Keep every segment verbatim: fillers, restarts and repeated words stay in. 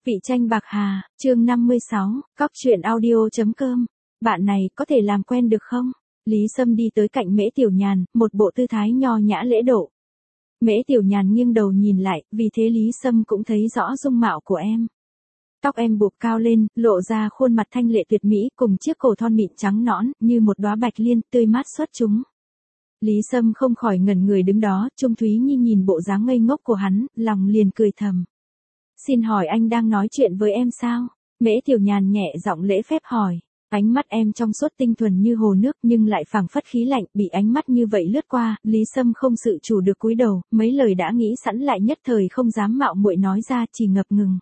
Vị Tranh Bạc Hà, chương năm mươi sáu, cóc truyện audio chấm com. Bạn này có thể làm quen được không? Lý Sâm đi tới cạnh Mễ Tiểu Nhàn, một bộ tư thái nho nhã lễ độ. Mễ Tiểu Nhàn nghiêng đầu nhìn lại, vì thế Lý Sâm cũng thấy rõ dung mạo của em. Tóc em buộc cao lên, lộ ra khuôn mặt thanh lệ tuyệt mỹ cùng chiếc cổ thon mịn trắng nõn, như một đóa bạch liên, tươi mát xuất chúng. Lý Sâm không khỏi ngẩn người đứng đó, Trung Thúy Nhi nhìn bộ dáng ngây ngốc của hắn, lòng liền cười thầm. Xin hỏi anh đang nói chuyện với em sao? Mễ Tiểu Nhàn nhẹ giọng lễ phép hỏi. Ánh mắt em trong suốt tinh thuần như hồ nước nhưng lại phảng phất khí lạnh, bị ánh mắt như vậy lướt qua, Lý Sâm không tự chủ được cúi đầu, mấy lời đã nghĩ sẵn lại nhất thời không dám mạo muội nói ra, chỉ ngập ngừng.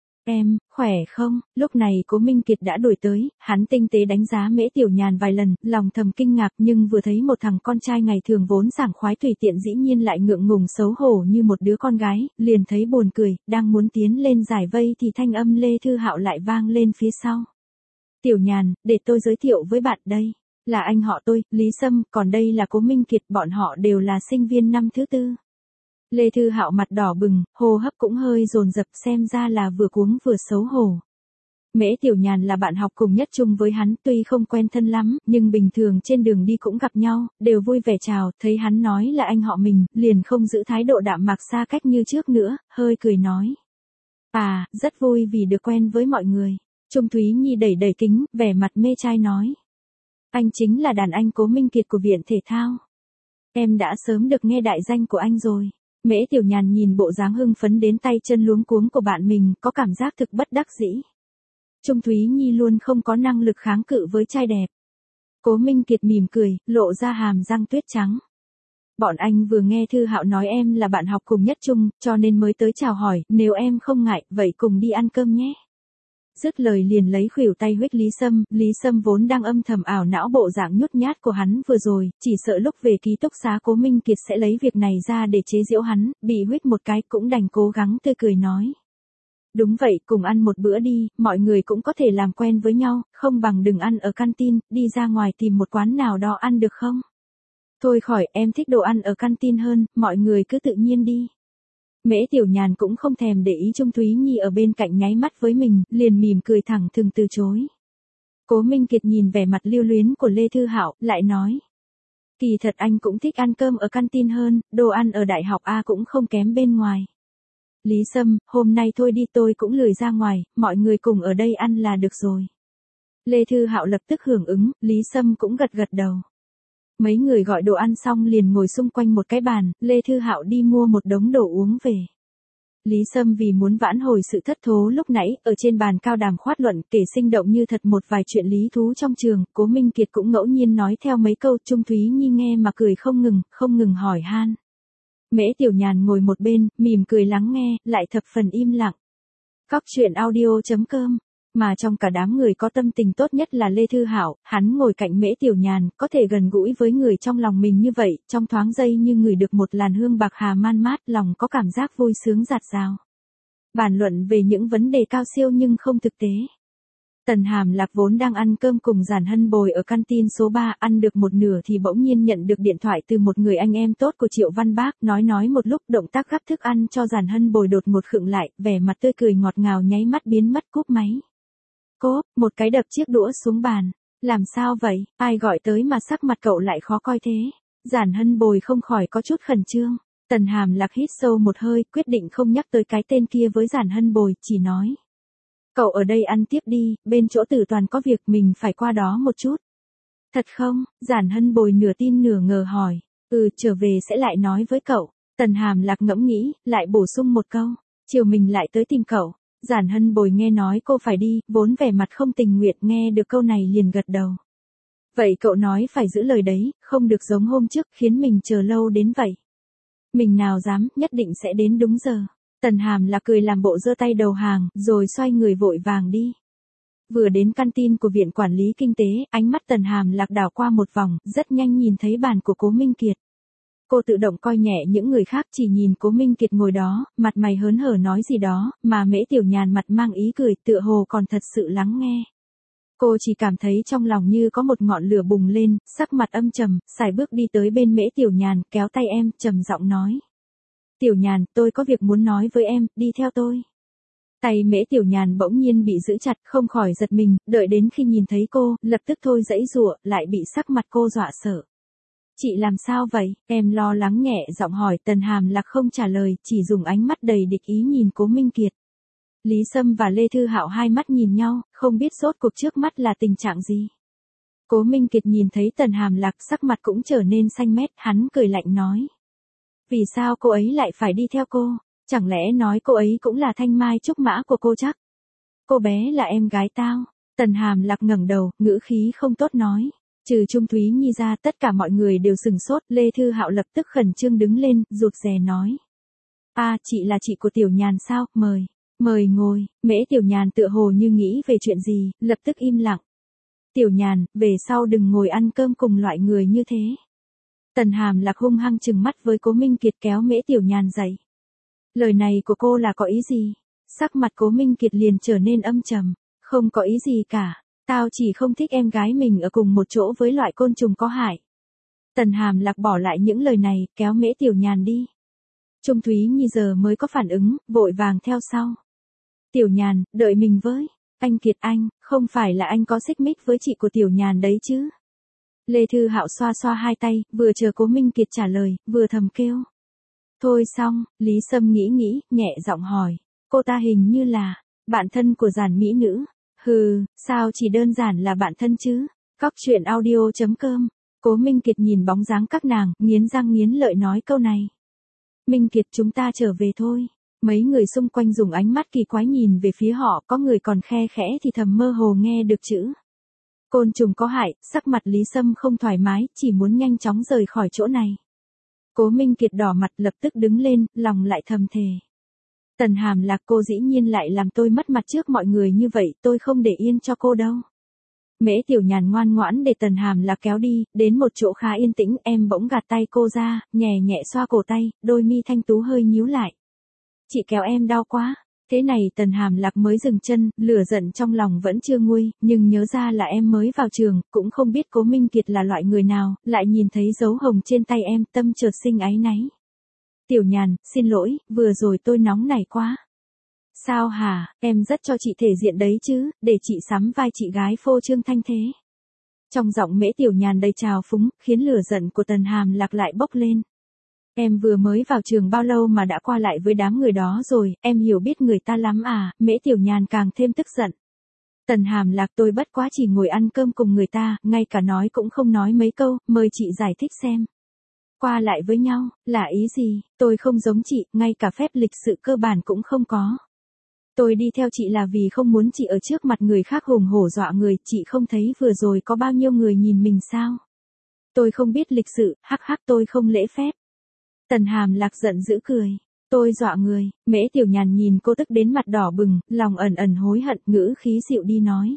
Em, khỏe không? Lúc này Cố Minh Kiệt đã đuổi tới, hắn tinh tế đánh giá Mễ Tiểu Nhàn vài lần, lòng thầm kinh ngạc nhưng vừa thấy một thằng con trai ngày thường vốn sảng khoái tùy tiện dĩ nhiên lại ngượng ngùng xấu hổ như một đứa con gái, liền thấy buồn cười, đang muốn tiến lên giải vây thì thanh âm Lê Thư Hạo lại vang lên phía sau. Tiểu Nhàn, để tôi giới thiệu với bạn đây. Là anh họ tôi, Lý Sâm, còn đây là Cố Minh Kiệt, bọn họ đều là sinh viên năm thứ tư. Lê Thư Hạo mặt đỏ bừng, hô hấp cũng hơi dồn dập, xem ra là vừa cuống vừa xấu hổ. Mễ Tiểu Nhàn là bạn học cùng nhất chung với hắn, tuy không quen thân lắm, nhưng bình thường trên đường đi cũng gặp nhau, đều vui vẻ chào, thấy hắn nói là anh họ mình, liền không giữ thái độ đạm mạc xa cách như trước nữa, hơi cười nói. À, rất vui vì được quen với mọi người. Trung Thúy Nhi đẩy đẩy kính, vẻ mặt mê trai nói. Anh chính là đàn anh Cố Minh Kiệt của Viện Thể thao. Em đã sớm được nghe đại danh của anh rồi. Mễ Tiểu Nhàn nhìn bộ dáng hưng phấn đến tay chân luống cuống của bạn mình, có cảm giác thực bất đắc dĩ. Trung Thúy Nhi luôn không có năng lực kháng cự với trai đẹp. Cố Minh Kiệt mỉm cười, lộ ra hàm răng tuyết trắng. Bọn anh vừa nghe Thư Hạo nói em là bạn học cùng nhất chung, cho nên mới tới chào hỏi, nếu em không ngại, vậy cùng đi ăn cơm nhé. Dứt lời liền lấy khuỷu tay huých Lý Sâm, Lý Sâm vốn đang âm thầm ảo não bộ dạng nhút nhát của hắn vừa rồi, chỉ sợ lúc về ký túc xá Cố Minh Kiệt sẽ lấy việc này ra để chế giễu hắn, bị huých một cái cũng đành cố gắng tươi cười nói. Đúng vậy, cùng ăn một bữa đi, mọi người cũng có thể làm quen với nhau, không bằng đừng ăn ở canteen, đi ra ngoài tìm một quán nào đó ăn được không? Thôi khỏi, em thích đồ ăn ở canteen hơn, mọi người cứ tự nhiên đi. Mễ Tiểu Nhàn cũng không thèm để ý Trung Thúy Nhi ở bên cạnh nháy mắt với mình, liền mỉm cười thẳng thừng từ chối. Cố Minh Kiệt nhìn vẻ mặt lưu luyến của Lê Thư Hạo, lại nói. Kỳ thật anh cũng thích ăn cơm ở canteen hơn, đồ ăn ở đại học A cũng không kém bên ngoài. Lý Sâm, hôm nay thôi đi, tôi cũng lười ra ngoài, mọi người cùng ở đây ăn là được rồi. Lê Thư Hạo lập tức hưởng ứng, Lý Sâm cũng gật gật đầu. Mấy người gọi đồ ăn xong liền ngồi xung quanh một cái bàn, Lê Thư Hạo đi mua một đống đồ uống về. Lý Sâm vì muốn vãn hồi sự thất thố lúc nãy, ở trên bàn cao đàm khoát luận, kể sinh động như thật một vài chuyện lý thú trong trường, Cố Minh Kiệt cũng ngẫu nhiên nói theo mấy câu, Trung Thúy Nhi nghe mà cười không ngừng, không ngừng hỏi han. Mễ Tiểu Nhàn ngồi một bên, mỉm cười lắng nghe, lại thập phần im lặng. Cóc truyện audio chấm com. Mà trong cả đám người có tâm tình tốt nhất là Lê Thư Hạo, hắn ngồi cạnh Mễ Tiểu Nhàn, có thể gần gũi với người trong lòng mình như vậy, trong thoáng giây như ngửi được một làn hương bạc hà man mát, lòng có cảm giác vui sướng dạt dào. Bàn luận về những vấn đề cao siêu nhưng không thực tế. Tần Hàm Lạc vốn đang ăn cơm cùng Giản Hân Bồi ở canteen số ba, ăn được một nửa thì bỗng nhiên nhận được điện thoại từ một người anh em tốt của Triệu Văn Bác, nói nói một lúc, động tác gắp thức ăn cho Giản Hân Bồi đột một khựng lại, vẻ mặt tươi cười ngọt ngào nháy mắt biến mất, cúp máy. Cốp, một cái đập chiếc đũa xuống bàn. Làm sao vậy, ai gọi tới mà sắc mặt cậu lại khó coi thế? Giản Hân Bồi không khỏi có chút khẩn trương. Tần Hàm Lạc hít sâu một hơi, quyết định không nhắc tới cái tên kia với Giản Hân Bồi, chỉ nói. Cậu ở đây ăn tiếp đi, bên chỗ Tử Toàn có việc, mình phải qua đó một chút. Thật không? Giản Hân Bồi nửa tin nửa ngờ hỏi. Ừ, trở về sẽ lại nói với cậu. Tần Hàm Lạc ngẫm nghĩ, lại bổ sung một câu. Chiều mình lại tới tìm cậu. Giản Hân Bồi nghe nói cô phải đi, vốn vẻ mặt không tình nguyện, nghe được câu này liền gật đầu. Vậy cậu nói phải giữ lời đấy, không được giống hôm trước, khiến mình chờ lâu đến vậy. Mình nào dám, nhất định sẽ đến đúng giờ. Tần Hàm là cười làm bộ giơ tay đầu hàng, rồi xoay người vội vàng đi. Vừa đến canteen của Viện Quản lý Kinh tế, ánh mắt Tần Hàm Lạc đảo qua một vòng, rất nhanh nhìn thấy bàn của Cố Minh Kiệt. Cô tự động coi nhẹ những người khác, chỉ nhìn Cố Minh Kiệt ngồi đó, mặt mày hớn hở nói gì đó, mà Mễ Tiểu Nhàn mặt mang ý cười, tựa hồ còn thật sự lắng nghe. Cô chỉ cảm thấy trong lòng như có một ngọn lửa bùng lên, sắc mặt âm trầm, sải bước đi tới bên Mễ Tiểu Nhàn, kéo tay em, trầm giọng nói. Tiểu Nhàn, tôi có việc muốn nói với em, đi theo tôi. Tay Mễ Tiểu Nhàn bỗng nhiên bị giữ chặt, không khỏi giật mình, đợi đến khi nhìn thấy cô, lập tức thôi giãy giụa, lại bị sắc mặt cô dọa sợ. Chị làm sao vậy? Em lo lắng nhẹ giọng hỏi. Tần Hàm Lạc không trả lời, chỉ dùng ánh mắt đầy địch ý nhìn Cố Minh Kiệt. Lý Sâm và Lê Thư Hạo hai mắt nhìn nhau, không biết rốt cuộc trước mắt là tình trạng gì. Cố Minh Kiệt nhìn thấy Tần Hàm Lạc sắc mặt cũng trở nên xanh mét, hắn cười lạnh nói. Vì sao cô ấy lại phải đi theo cô? Chẳng lẽ nói cô ấy cũng là thanh mai trúc mã của cô chắc? Cô bé là em gái tao. Tần Hàm Lạc ngẩng đầu, ngữ khí không tốt nói. Trừ Trung Thúy Nhi ra tất cả mọi người đều sừng sốt. Lê Thư Hạo lập tức khẩn trương đứng lên, rụt rè nói. À, chị là chị của Tiểu Nhàn sao, mời, mời ngồi. Mễ Tiểu Nhàn tựa hồ như nghĩ về chuyện gì, lập tức im lặng. Tiểu Nhàn, về sau đừng ngồi ăn cơm cùng loại người như thế. Tần Hàm Lạc hung hăng trừng mắt với Cố Minh Kiệt kéo Mễ Tiểu Nhàn dậy. Lời này của cô là có ý gì? Sắc mặt Cố Minh Kiệt liền trở nên âm trầm. Không có ý gì cả. Tao chỉ không thích em gái mình ở cùng một chỗ với loại côn trùng có hại. Tần Hàm Lạc bỏ lại những lời này, kéo Mễ Tiểu Nhàn đi. Trung Thúy Nhi giờ mới có phản ứng, vội vàng theo sau. Tiểu Nhàn, đợi mình với. Anh Kiệt anh, không phải là anh có xích mích với chị của Tiểu Nhàn đấy chứ? Lê Thư Hạo xoa xoa hai tay, vừa chờ Cố Minh Kiệt trả lời, vừa thầm kêu. Thôi xong, Lý Sâm nghĩ nghĩ, nhẹ giọng hỏi. Cô ta hình như là bạn thân của Giản mỹ nữ. Hừ, sao chỉ đơn giản là bạn thân chứ? Cóc truyện audio chấm com. Cố Minh Kiệt nhìn bóng dáng các nàng, nghiến răng nghiến lợi nói câu này. Minh Kiệt, chúng ta trở về thôi. Mấy người xung quanh dùng ánh mắt kỳ quái nhìn về phía họ, có người còn khe khẽ thì thầm mơ hồ nghe được chữ. Côn trùng có hại. Sắc mặt Lý Sâm không thoải mái, chỉ muốn nhanh chóng rời khỏi chỗ này. Cố Minh Kiệt đỏ mặt lập tức đứng lên, lòng lại thầm thề. Tần Hàm Lạc, cô dĩ nhiên lại làm tôi mất mặt trước mọi người như vậy, tôi không để yên cho cô đâu. Mễ Tiểu Nhàn ngoan ngoãn để Tần Hàm Lạc kéo đi, đến một chỗ khá yên tĩnh, em bỗng gạt tay cô ra, nhẹ nhẹ xoa cổ tay, đôi mi thanh tú hơi nhíu lại. Chị kéo em đau quá. Thế này Tần Hàm Lạc mới dừng chân, lửa giận trong lòng vẫn chưa nguôi, nhưng nhớ ra là em mới vào trường, cũng không biết Cố Minh Kiệt là loại người nào, lại nhìn thấy dấu hồng trên tay em, tâm chợt sinh áy náy. Tiểu Nhàn, xin lỗi, vừa rồi tôi nóng nảy quá. Sao hả, em rất cho chị thể diện đấy chứ, để chị sắm vai chị gái phô trương thanh thế. Trong giọng Mễ Tiểu Nhàn đầy trào phúng, khiến lửa giận của Tần Hàm Lạc lại bốc lên. Em vừa mới vào trường bao lâu mà đã qua lại với đám người đó rồi, em hiểu biết người ta lắm à, Mễ Tiểu Nhàn càng thêm tức giận. Tần Hàm Lạc, tôi bất quá chỉ ngồi ăn cơm cùng người ta, ngay cả nói cũng không nói mấy câu, mời chị giải thích xem. Qua lại với nhau, là ý gì, tôi không giống chị, ngay cả phép lịch sự cơ bản cũng không có. Tôi đi theo chị là vì không muốn chị ở trước mặt người khác hùng hổ dọa người, chị không thấy vừa rồi có bao nhiêu người nhìn mình sao? Tôi không biết lịch sự, hắc hắc tôi không lễ phép. Tần Hàm Lạc giận dữ cười. Tôi dọa người. Mễ Tiểu Nhàn nhìn cô tức đến mặt đỏ bừng, lòng ẩn ẩn hối hận, ngữ khí dịu đi nói.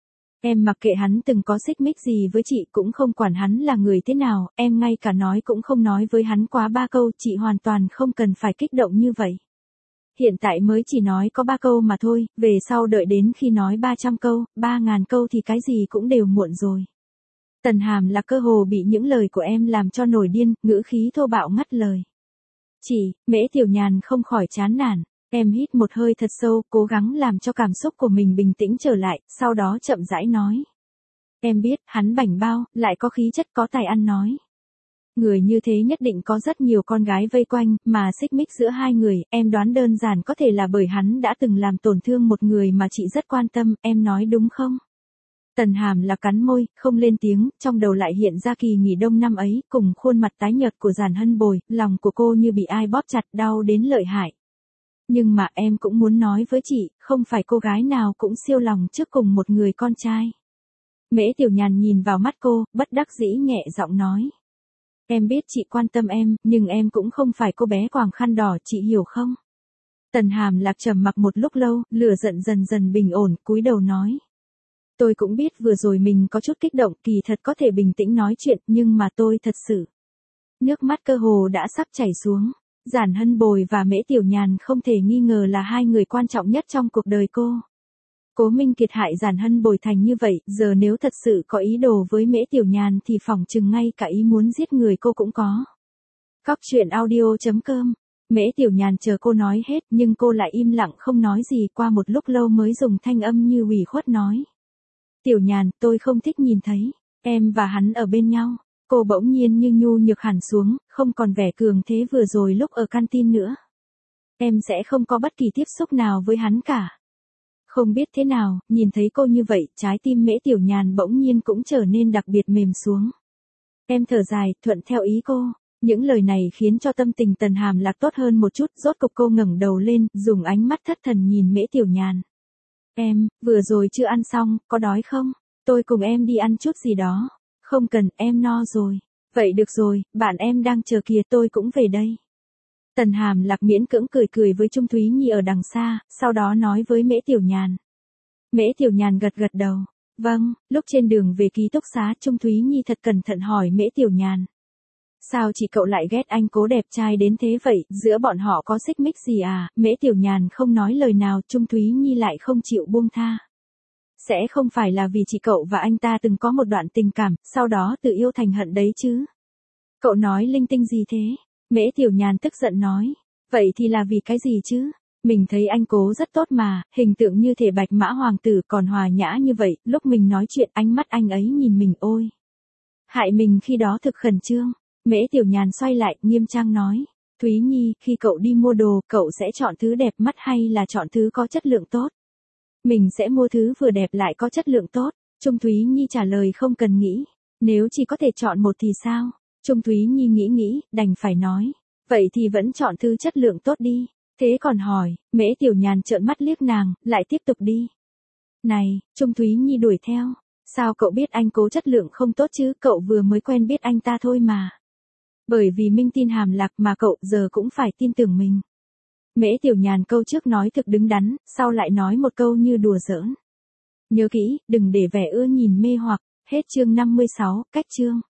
Em mặc kệ hắn từng có xích mích gì với chị, cũng không quản hắn là người thế nào, em ngay cả nói cũng không nói với hắn quá ba câu, chị hoàn toàn không cần phải kích động như vậy. Hiện tại mới chỉ nói có ba câu mà thôi, về sau đợi đến khi nói ba trăm câu, ba ngàn câu thì cái gì cũng đều muộn rồi. Tần Hàm Lạc cơ hồ bị những lời của em làm cho nổi điên, ngữ khí thô bạo ngắt lời. Chỉ, Mễ Tiểu Nhàn không khỏi chán nản, em hít một hơi thật sâu, cố gắng làm cho cảm xúc của mình bình tĩnh trở lại, sau đó chậm rãi nói. Em biết, hắn bảnh bao, lại có khí chất có tài ăn nói. Người như thế nhất định có rất nhiều con gái vây quanh, mà xích mích giữa hai người, em đoán đơn giản có thể là bởi hắn đã từng làm tổn thương một người mà chị rất quan tâm, em nói đúng không? Tần Hàm Lạc cắn môi, không lên tiếng, trong đầu lại hiện ra kỳ nghỉ đông năm ấy, cùng khuôn mặt tái nhợt của Giản Hân Bồi, lòng của cô như bị ai bóp chặt, đau đến lợi hại. Nhưng mà em cũng muốn nói với chị, không phải cô gái nào cũng siêu lòng trước cùng một người con trai. Mễ Tiểu Nhàn nhìn vào mắt cô, bất đắc dĩ nhẹ giọng nói. Em biết chị quan tâm em, nhưng em cũng không phải cô bé quàng khăn đỏ, chị hiểu không? Tần Hàm Lạc trầm mặc một lúc lâu, lửa giận dần dần bình ổn, cúi đầu nói. Tôi cũng biết vừa rồi mình có chút kích động, kỳ thật có thể bình tĩnh nói chuyện, nhưng mà tôi thật sự. Nước mắt cơ hồ đã sắp chảy xuống. Giản Hân Bồi và Mễ Tiểu Nhàn không thể nghi ngờ là hai người quan trọng nhất trong cuộc đời cô. Cố Minh Kiệt hại Giản Hân Bồi thành như vậy, giờ nếu thật sự có ý đồ với Mễ Tiểu Nhàn thì phỏng chừng ngay cả ý muốn giết người cô cũng có. Cóc truyện audio chấm com Mễ Tiểu Nhàn chờ cô nói hết nhưng cô lại im lặng không nói gì, qua một lúc lâu mới dùng thanh âm như ủy khuất nói. Tiểu Nhàn, tôi không thích nhìn thấy em và hắn ở bên nhau. Cô bỗng nhiên như nhu nhược hẳn xuống, không còn vẻ cường thế vừa rồi lúc ở canteen nữa. Em sẽ không có bất kỳ tiếp xúc nào với hắn cả. Không biết thế nào, nhìn thấy cô như vậy, trái tim Mễ Tiểu Nhàn bỗng nhiên cũng trở nên đặc biệt mềm xuống. Em thở dài, thuận theo ý cô. Những lời này khiến cho tâm tình Tần Hàm Lạc tốt hơn một chút, rốt cục cô ngẩng đầu lên, dùng ánh mắt thất thần nhìn Mễ Tiểu Nhàn. Em, vừa rồi chưa ăn xong, có đói không? Tôi cùng em đi ăn chút gì đó. Không cần, em no rồi. Vậy được rồi, bạn em đang chờ kìa, tôi cũng về đây. Tần Hàm Lạc miễn cưỡng cười cười với Trung Thúy Nhi ở đằng xa, sau đó nói với Mễ Tiểu Nhàn. Mễ Tiểu Nhàn gật gật đầu. Vâng, lúc trên đường về ký túc xá, Trung Thúy Nhi thật cẩn thận hỏi Mễ Tiểu Nhàn. Sao chị cậu lại ghét anh Cố đẹp trai đến thế vậy, giữa bọn họ có xích mích gì à? Mễ Tiểu Nhàn không nói lời nào, Trung Thúy Nhi lại không chịu buông tha. Sẽ không phải là vì chị cậu và anh ta từng có một đoạn tình cảm, sau đó tự yêu thành hận đấy chứ? Cậu nói linh tinh gì thế? Mễ Tiểu Nhàn tức giận nói. Vậy thì là vì cái gì chứ? Mình thấy anh Cố rất tốt mà, hình tượng như thể bạch mã hoàng tử, còn hòa nhã như vậy, lúc mình nói chuyện ánh mắt anh ấy nhìn mình ôi. Hại mình khi đó thực khẩn trương. Mễ Tiểu Nhàn xoay lại, nghiêm trang nói. Thúy Nhi, khi cậu đi mua đồ, cậu sẽ chọn thứ đẹp mắt hay là chọn thứ có chất lượng tốt? Mình sẽ mua thứ vừa đẹp lại có chất lượng tốt. Trung Thúy Nhi trả lời không cần nghĩ. Nếu chỉ có thể chọn một thì sao? Trung Thúy Nhi nghĩ nghĩ, đành phải nói. Vậy thì vẫn chọn thứ chất lượng tốt đi. Thế còn hỏi, Mễ Tiểu Nhàn trợn mắt liếc nàng, lại tiếp tục đi. Này, Trung Thúy Nhi đuổi theo. Sao cậu biết anh Cố chất lượng không tốt chứ, cậu vừa mới quen biết anh ta thôi mà. Bởi vì Minh tin Hàm Lạc mà cậu giờ cũng phải tin tưởng mình. Mễ Tiểu Nhàn câu trước nói thực đứng đắn, sau lại nói một câu như đùa giỡn. Nhớ kỹ, đừng để vẻ ưa nhìn mê hoặc. Hết chương năm mươi sáu, cách chương.